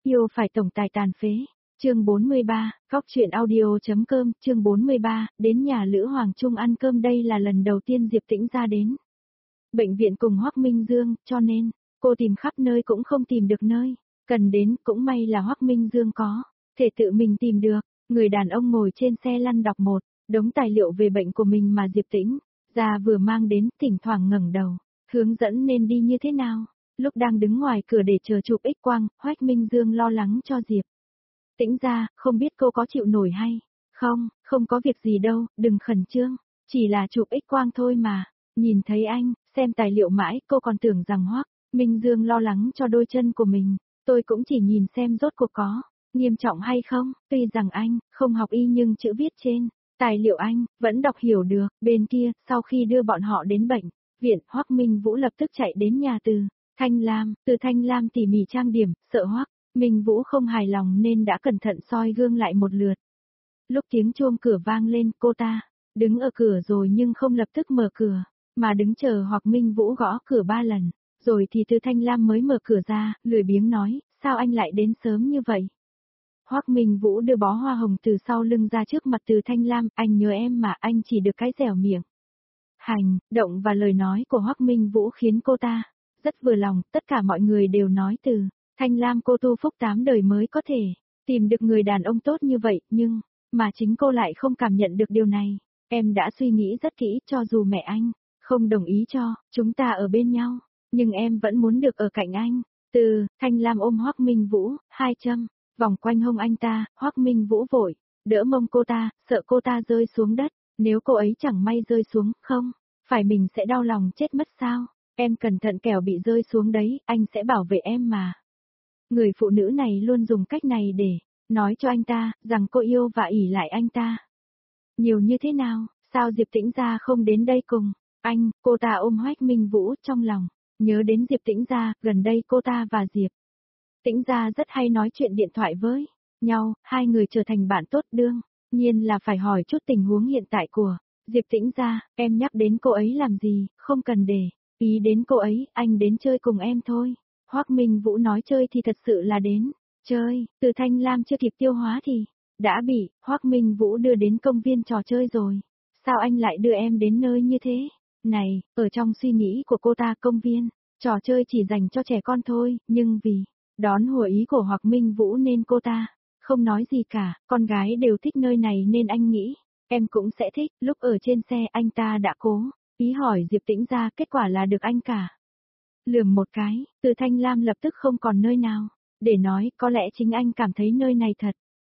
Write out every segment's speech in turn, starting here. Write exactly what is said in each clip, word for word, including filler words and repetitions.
Yêu phải tổng tài tàn phế. Chương bốn mươi ba, Góc truyện audio.com, chương bốn mươi ba, đến nhà Lữ Hoàng Trung ăn cơm đây là lần đầu tiên Diệp Tĩnh ra đến bệnh viện cùng Hoắc Minh Dương, cho nên, cô tìm khắp nơi cũng không tìm được nơi, cần đến, cũng may là Hoắc Minh Dương có, thể tự mình tìm được, người đàn ông ngồi trên xe lăn đọc một, đống tài liệu về bệnh của mình mà Diệp Tĩnh ra vừa mang đến, thỉnh thoảng ngẩng đầu, hướng dẫn nên đi như thế nào. Lúc đang đứng ngoài cửa để chờ chụp X quang, Hoắc Minh Dương lo lắng cho Diệp Tĩnh ra, không biết cô có chịu nổi hay không, không có việc gì đâu, đừng khẩn trương, chỉ là chụp X quang thôi mà. Nhìn thấy anh, xem tài liệu mãi, cô còn tưởng rằng Hoắc Minh Dương lo lắng cho đôi chân của mình, tôi cũng chỉ nhìn xem rốt cuộc có nghiêm trọng hay không, tuy rằng anh không học y nhưng chữ viết trên tài liệu anh vẫn đọc hiểu được. Bên kia, sau khi đưa bọn họ đến bệnh viện, Hoắc Minh Vũ lập tức chạy đến nhà Từ Thanh Lam, Từ Thanh Lam tỉ mỉ trang điểm, sợ Hoắc Minh Vũ không hài lòng nên đã cẩn thận soi gương lại một lượt. Lúc tiếng chuông cửa vang lên, cô ta đứng ở cửa rồi nhưng không lập tức mở cửa, mà đứng chờ Hoắc Minh Vũ gõ cửa ba lần, rồi thì Từ Thanh Lam mới mở cửa ra, lười biếng nói, sao anh lại đến sớm như vậy? Hoắc Minh Vũ đưa bó hoa hồng từ sau lưng ra trước mặt Từ Thanh Lam, anh nhớ em mà, anh chỉ được cái dẻo miệng. Hành động và lời nói của Hoắc Minh Vũ khiến cô ta rất vừa lòng, tất cả mọi người đều nói Từ Thanh Lam cô tu phúc tám đời mới có thể tìm được người đàn ông tốt như vậy, nhưng mà chính cô lại không cảm nhận được điều này. Em đã suy nghĩ rất kỹ, cho dù mẹ anh không đồng ý cho chúng ta ở bên nhau, nhưng em vẫn muốn được ở cạnh anh. Từ Thanh Lam ôm Hoắc Minh Vũ, hai châm vòng quanh hông anh ta, Hoắc Minh Vũ vội đỡ mông cô ta, sợ cô ta rơi xuống đất, nếu cô ấy chẳng may rơi xuống, không phải mình sẽ đau lòng chết mất sao? Em cẩn thận kẻo bị rơi xuống đấy, anh sẽ bảo vệ em mà. Người phụ nữ này luôn dùng cách này để nói cho anh ta rằng cô yêu và ỷ lại anh ta. Nhiều như thế nào, sao Diệp Tĩnh Gia không đến đây cùng anh? Cô ta ôm Hoắc Minh Vũ trong lòng, nhớ đến Diệp Tĩnh Gia, gần đây cô ta và Diệp Tĩnh Gia rất hay nói chuyện điện thoại với nhau, hai người trở thành bạn tốt, đương nhiên là phải hỏi chút tình huống hiện tại của Diệp Tĩnh Gia. Em nhắc đến cô ấy làm gì, không cần để ý đến cô ấy, anh đến chơi cùng em thôi. Hoắc Minh Vũ nói chơi thì thật sự là đến chơi. Từ Thanh Lam chưa kịp tiêu hóa thì đã bị Hoắc Minh Vũ đưa đến công viên trò chơi rồi. Sao anh lại đưa em đến nơi như thế? Này, ở trong suy nghĩ của cô ta, công viên trò chơi chỉ dành cho trẻ con thôi, nhưng vì đón hùa ý của Hoắc Minh Vũ nên cô ta không nói gì cả. Con gái đều thích nơi này nên anh nghĩ em cũng sẽ thích. Lúc ở trên xe anh ta đã cố ý hỏi Diệp Tĩnh Gia, kết quả là được anh cả lườm một cái. Từ Thanh Lam lập tức không còn nơi nào để nói, có lẽ chính anh cảm thấy nơi này thật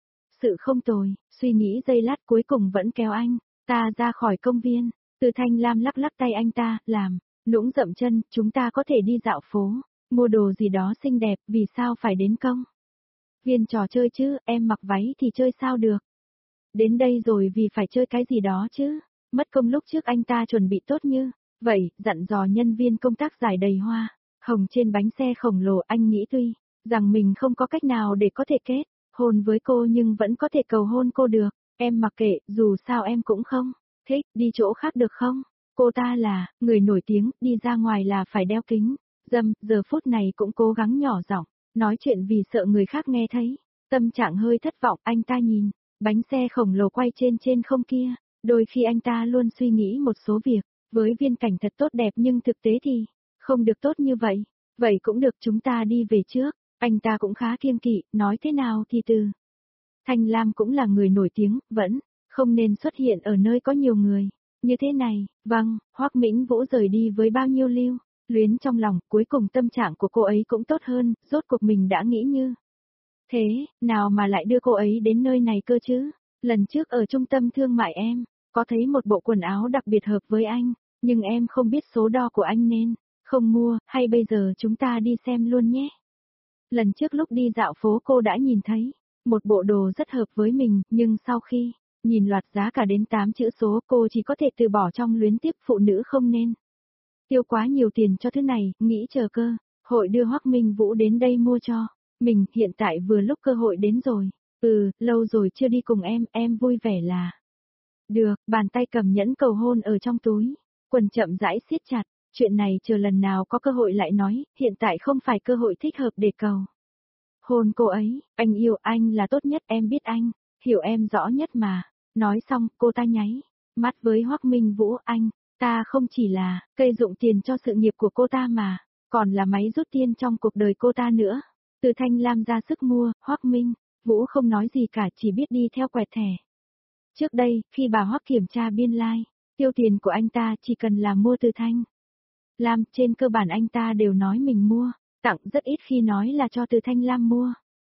sự không tồi. Suy nghĩ giây lát cuối cùng vẫn kéo anh ta ra khỏi công viên. Từ Thanh Lam lắc lắc tay anh ta, làm nũng dậm chân, chúng ta có thể đi dạo phố, mua đồ gì đó xinh đẹp, vì sao phải đến công viên trò chơi chứ? Em mặc váy thì chơi sao được? Đến đây rồi vì phải chơi cái gì đó chứ? Mất công lúc trước anh ta chuẩn bị tốt như vậy, dặn dò nhân viên công tác giải đầy hoa hồng trên bánh xe khổng lồ. Anh nghĩ tuy rằng mình không có cách nào để có thể kết hôn với cô nhưng vẫn có thể cầu hôn cô được. Em mặc kệ, dù sao em cũng không thích, đi chỗ khác được không? Cô ta là người nổi tiếng, đi ra ngoài là phải đeo kính dâm, giờ phút này cũng cố gắng nhỏ giọng nói chuyện vì sợ người khác nghe thấy. Tâm trạng hơi thất vọng, anh ta nhìn bánh xe khổng lồ quay trên trên không kia. Đôi khi anh ta luôn suy nghĩ một số việc với viễn cảnh thật tốt đẹp nhưng thực tế thì không được tốt như vậy. Vậy cũng được, chúng ta đi về trước. Anh ta cũng khá kiêng kỵ, nói thế nào thì Từ Thanh Lam cũng là người nổi tiếng, vẫn không nên xuất hiện ở nơi có nhiều người như thế này. Vâng, Hoắc Minh Vũ rời đi với bao nhiêu lưu luyến trong lòng, cuối cùng tâm trạng của cô ấy cũng tốt hơn, rốt cuộc mình đã nghĩ như thế nào mà lại đưa cô ấy đến nơi này cơ chứ? Lần trước ở trung tâm thương mại em có thấy một bộ quần áo đặc biệt hợp với anh, nhưng em không biết số đo của anh nên không mua, hay bây giờ chúng ta đi xem luôn nhé. Lần trước lúc đi dạo phố cô đã nhìn thấy một bộ đồ rất hợp với mình, nhưng sau khi nhìn loạt giá cả đến tám chữ số, cô chỉ có thể từ bỏ trong luyến tiếc. Phụ nữ không nên tiêu quá nhiều tiền cho thứ này, nghĩ chờ cơ hội đưa Hoắc Minh Vũ đến đây mua cho mình, hiện tại vừa lúc cơ hội đến rồi. Ừ, lâu rồi chưa đi cùng em, em vui vẻ là được. Bàn tay cầm nhẫn cầu hôn ở trong túi quần chậm rãi siết chặt. Chuyện này chờ lần nào có cơ hội lại nói, hiện tại không phải cơ hội thích hợp để cầu hôn cô ấy, anh yêu anh là tốt nhất, em biết anh, hiểu em rõ nhất mà. Nói xong, cô ta nháy mắt với Hoắc Minh Vũ, anh, ta không chỉ là cây dụng tiền cho sự nghiệp của cô ta mà, còn là máy rút tiền trong cuộc đời cô ta nữa. Từ Thanh Lam ra sức mua, Hoắc Minh Vũ không nói gì cả, chỉ biết đi theo quẹt thẻ. Trước đây, khi bà Hoắc kiểm tra biên lai, like, tiêu tiền của anh ta chỉ cần là mua từ Thanh Lam, trên cơ bản anh ta đều nói mình mua, tặng, rất ít khi nói là cho từ Thanh Lam mua.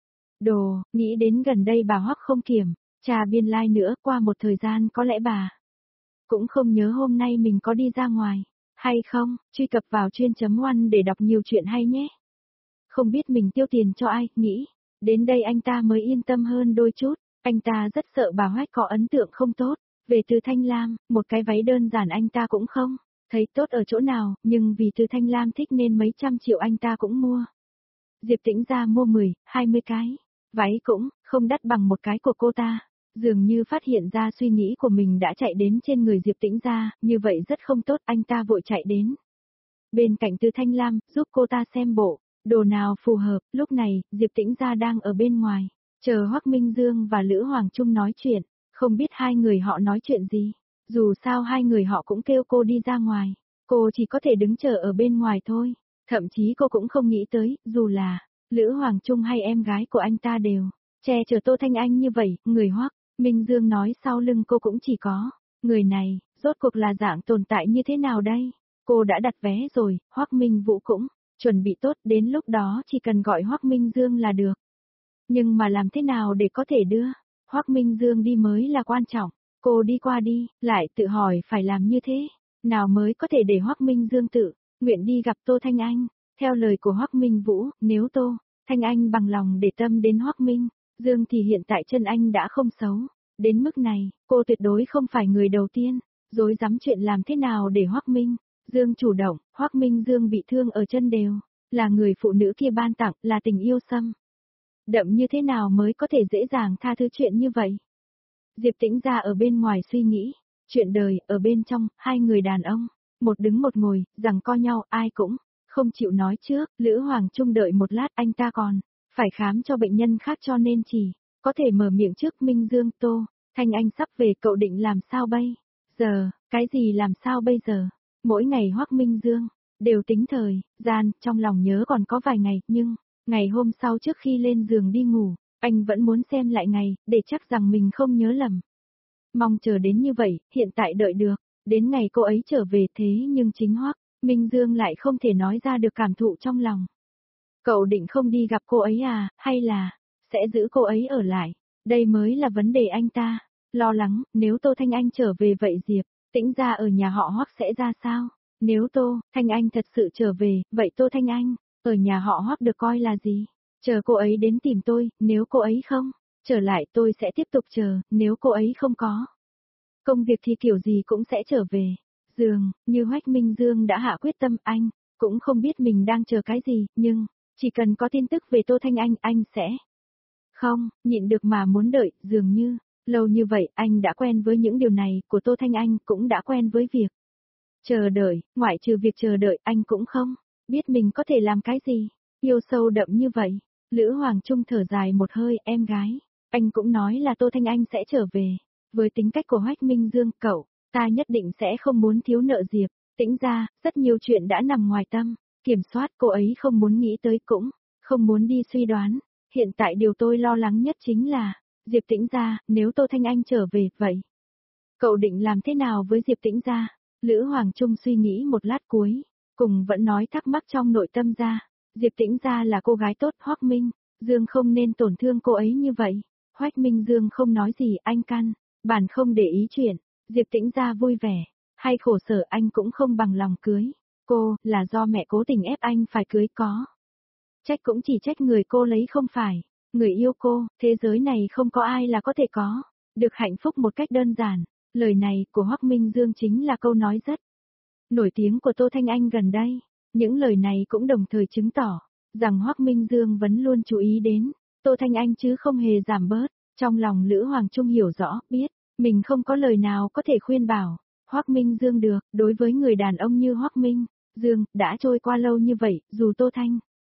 Đồ, nghĩ đến gần đây bà Hoắc không kiểm tra biên lai like nữa, qua một thời gian có lẽ bà cũng không nhớ hôm nay mình có đi ra ngoài hay không. Truy cập vào chuyên chấm one để đọc nhiều chuyện hay nhé. Không biết mình tiêu tiền cho ai, nghĩ đến đây anh ta mới yên tâm hơn đôi chút. Anh ta rất sợ bà Hoắc có ấn tượng không tốt về Từ Thanh Lam, một cái váy đơn giản anh ta cũng không thấy tốt ở chỗ nào, nhưng vì Từ Thanh Lam thích nên mấy trăm triệu anh ta cũng mua. Diệp Tĩnh Gia mua mười, hai mươi cái, váy cũng không đắt bằng một cái của cô ta. Dường như phát hiện ra suy nghĩ của mình đã chạy đến trên người Diệp Tĩnh Gia, như vậy rất không tốt, anh ta vội chạy đến bên cạnh Từ Thanh Lam, giúp cô ta xem bộ đồ nào phù hợp. Lúc này, Diệp Tĩnh Gia đang ở bên ngoài, chờ Hoắc Minh Dương và Lữ Hoàng Trung nói chuyện, không biết hai người họ nói chuyện gì. Dù sao hai người họ cũng kêu cô đi ra ngoài, cô chỉ có thể đứng chờ ở bên ngoài thôi. Thậm chí cô cũng không nghĩ tới, dù là Lữ Hoàng Trung hay em gái của anh ta đều che chở Tô Thanh Anh như vậy, người Hoắc Minh Dương nói sau lưng cô cũng chỉ có người này, rốt cuộc là dạng tồn tại như thế nào đây? Cô đã đặt vé rồi, Hoắc Minh Vũ cũng chuẩn bị tốt, đến lúc đó chỉ cần gọi Hoắc Minh Dương là được. Nhưng mà làm thế nào để có thể đưa Hoắc Minh Dương đi mới là quan trọng. Cô đi qua đi, lại tự hỏi phải làm như thế nào mới có thể để Hoắc Minh Dương tự nguyện đi gặp Tô Thanh Anh. Theo lời của Hoắc Minh Vũ, nếu Tô Thanh Anh bằng lòng để tâm đến Hoắc Minh Dương thì hiện tại chân anh đã không xấu đến mức này, cô tuyệt đối không phải người đầu tiên dối dám chuyện làm thế nào để Hoắc Minh Dương chủ động. Hoắc Minh Dương bị thương ở chân đều là người phụ nữ kia ban tặng, là tình yêu xâm đậm như thế nào mới có thể dễ dàng tha thứ chuyện như vậy. Diệp Tĩnh Gia ở bên ngoài suy nghĩ chuyện đời, ở bên trong, hai người đàn ông, một đứng một ngồi, giằng co nhau, ai cũng không chịu nói trước. Lữ Hoàng Trung đợi một lát, anh ta còn phải khám cho bệnh nhân khác cho nên chỉ có thể mở miệng trước. Minh Dương, Tô Thanh Anh sắp về, cậu định làm sao bây giờ? Cái gì làm sao bây giờ? Mỗi ngày Hoắc Minh Dương đều tính thời gian, trong lòng nhớ còn có vài ngày, nhưng ngày hôm sau trước khi lên giường đi ngủ, anh vẫn muốn xem lại ngày, để chắc rằng mình không nhớ lầm. Mong chờ đến như vậy, hiện tại đợi được đến ngày cô ấy trở về, thế nhưng chính Hoắc Minh Dương lại không thể nói ra được cảm thụ trong lòng. Cậu định không đi gặp cô ấy à, hay là sẽ giữ cô ấy ở lại? Đây mới là vấn đề anh ta lo lắng. Nếu Tô Thanh Anh trở về vậy Diệp Tĩnh Gia ở nhà họ Hoắc sẽ ra sao? Nếu Tô Thanh Anh thật sự trở về, vậy Tô Thanh Anh ở nhà họ Hoắc được coi là gì? Chờ cô ấy đến tìm tôi, nếu cô ấy không trở lại tôi sẽ tiếp tục chờ, nếu cô ấy không có công việc thì kiểu gì cũng sẽ trở về. Dường như Hoắc Minh Dương đã hạ quyết tâm, anh cũng không biết mình đang chờ cái gì, nhưng chỉ cần có tin tức về Tô Thanh Anh, anh sẽ không nhịn được mà muốn đợi. Dường như lâu như vậy anh đã quen với những điều này của Tô Thanh Anh, cũng đã quen với việc chờ đợi, ngoại trừ việc chờ đợi anh cũng không biết mình có thể làm cái gì. Yêu sâu đậm như vậy. Lữ Hoàng Trung thở dài một hơi, em gái, anh cũng nói là Tô Thanh Anh sẽ trở về. Với tính cách của Hoắc Minh Dương, cậu ta nhất định sẽ không muốn thiếu nợ Diệp Tĩnh Gia. Rất nhiều chuyện đã nằm ngoài tâm kiểm soát, cô ấy không muốn nghĩ tới, cũng không muốn đi suy đoán. Hiện tại điều tôi lo lắng nhất chính là Diệp Tĩnh Gia. Nếu Tô Thanh Anh trở về, vậy cậu định làm thế nào với Diệp Tĩnh Gia? Lữ Hoàng Trung suy nghĩ một lát cuối cùng vẫn nói thắc mắc trong nội tâm ra. Diệp Tĩnh Gia là cô gái tốt, Hoắc Minh Dương không nên tổn thương cô ấy như vậy. Hoắc Minh Dương không nói gì, anh căn bản không để ý chuyện Diệp Tĩnh Gia vui vẻ hay khổ sở, anh cũng không bằng lòng cưới cô, là do mẹ cố tình ép anh phải cưới. Có trách cũng chỉ trách người cô lấy không phải người yêu cô. Thế giới này không có ai là có thể có được hạnh phúc một cách đơn giản. Lời này của Hoắc Minh Dương chính là câu nói rất nổi tiếng của Tô Thanh Anh gần đây. Những lời này cũng đồng thời chứng tỏ rằng Hoắc Minh Dương vẫn luôn chú ý đến Tô Thanh Anh chứ không hề giảm bớt. Trong lòng Lữ Hoàng Trung hiểu rõ, biết mình không có lời nào có thể khuyên bảo Hoắc Minh Dương được. Đối với người đàn ông như Hoắc Minh Dương, đã trôi qua lâu như vậy, dù Tô Thanh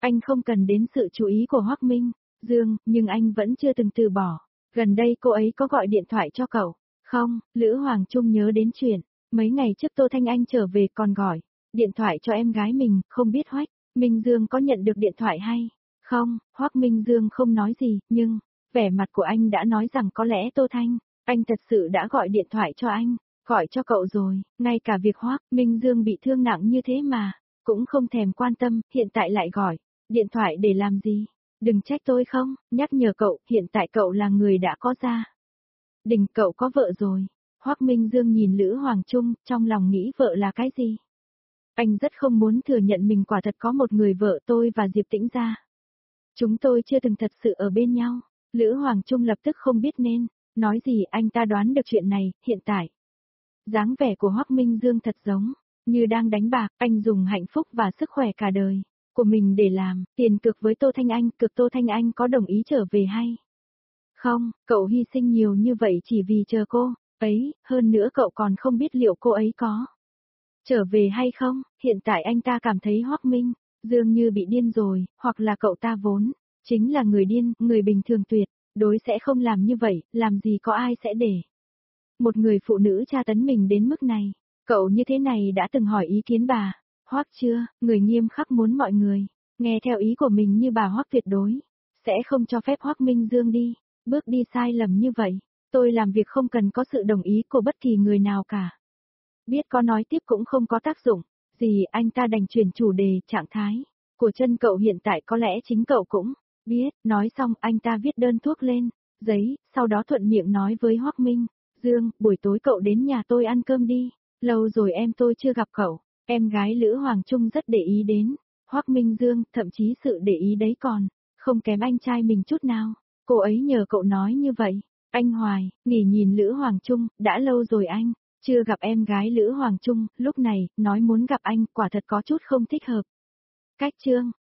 Anh không cần đến sự chú ý của Hoắc Minh Dương, nhưng anh vẫn chưa từng từ bỏ. Gần đây cô ấy có gọi điện thoại cho cậu? Không, Lữ Hoàng Trung nhớ đến chuyện, mấy ngày trước Tô Thanh Anh trở về còn gọi điện thoại cho em gái mình, không biết Hoắc Minh Dương có nhận được điện thoại hay không? Hoắc Minh Dương không nói gì, nhưng vẻ mặt của anh đã nói rằng có lẽ Tô Thanh Anh thật sự đã gọi điện thoại cho anh, gọi cho cậu rồi, ngay cả việc Hoắc Minh Dương bị thương nặng như thế mà cũng không thèm quan tâm, hiện tại lại gọi điện thoại để làm gì? Đừng trách tôi không, nhắc nhở cậu, hiện tại cậu là người đã có gia đình, cậu có vợ rồi. Hoắc Minh Dương nhìn Lữ Hoàng Trung, trong lòng nghĩ vợ là cái gì? Anh rất không muốn thừa nhận mình quả thật có một người vợ, tôi và Diệp Tĩnh Gia. Chúng tôi chưa từng thật sự ở bên nhau. Lữ Hoàng Trung lập tức không biết nên nói gì, anh ta đoán được chuyện này, hiện tại. Dáng vẻ của Hoắc Minh Dương thật giống như đang đánh bạc, anh dùng hạnh phúc và sức khỏe cả đời của mình để làm tiền cược với Tô Thanh Anh, cực Tô Thanh Anh có đồng ý trở về hay không? Cậu hy sinh nhiều như vậy chỉ vì chờ cô ấy, hơn nữa cậu còn không biết liệu cô ấy có trở về hay không. Hiện tại anh ta cảm thấy Hoắc Minh Dương như bị điên rồi, hoặc là cậu ta vốn chính là người điên, người bình thường tuyệt đối sẽ không làm như vậy, làm gì có ai sẽ để một người phụ nữ tra tấn mình đến mức này. Cậu như thế này đã từng hỏi ý kiến bà Hoắc chưa? Người nghiêm khắc muốn mọi người nghe theo ý của mình như bà Hoắc tuyệt đối sẽ không cho phép Hoắc Minh Dương đi bước đi sai lầm như vậy. Tôi làm việc không cần có sự đồng ý của bất kỳ người nào cả. Biết có nói tiếp cũng không có tác dụng gì, anh ta đành chuyển chủ đề. Trạng thái của chân cậu hiện tại có lẽ chính cậu cũng biết. Nói xong anh ta viết đơn thuốc lên giấy, sau đó thuận miệng nói với Hoắc Minh Dương, buổi tối cậu đến nhà tôi ăn cơm đi, lâu rồi em tôi chưa gặp cậu. Em gái Lữ Hoàng Trung rất để ý đến Hoắc Minh Dương, thậm chí sự để ý đấy còn không kém anh trai mình chút nào. Cô ấy nhờ cậu nói như vậy. Anh Hoài, nghỉ nhìn Lữ Hoàng Trung, đã lâu rồi anh chưa gặp em gái Lữ Hoàng Trung, lúc này nói muốn gặp anh, quả thật có chút không thích hợp. Cách chương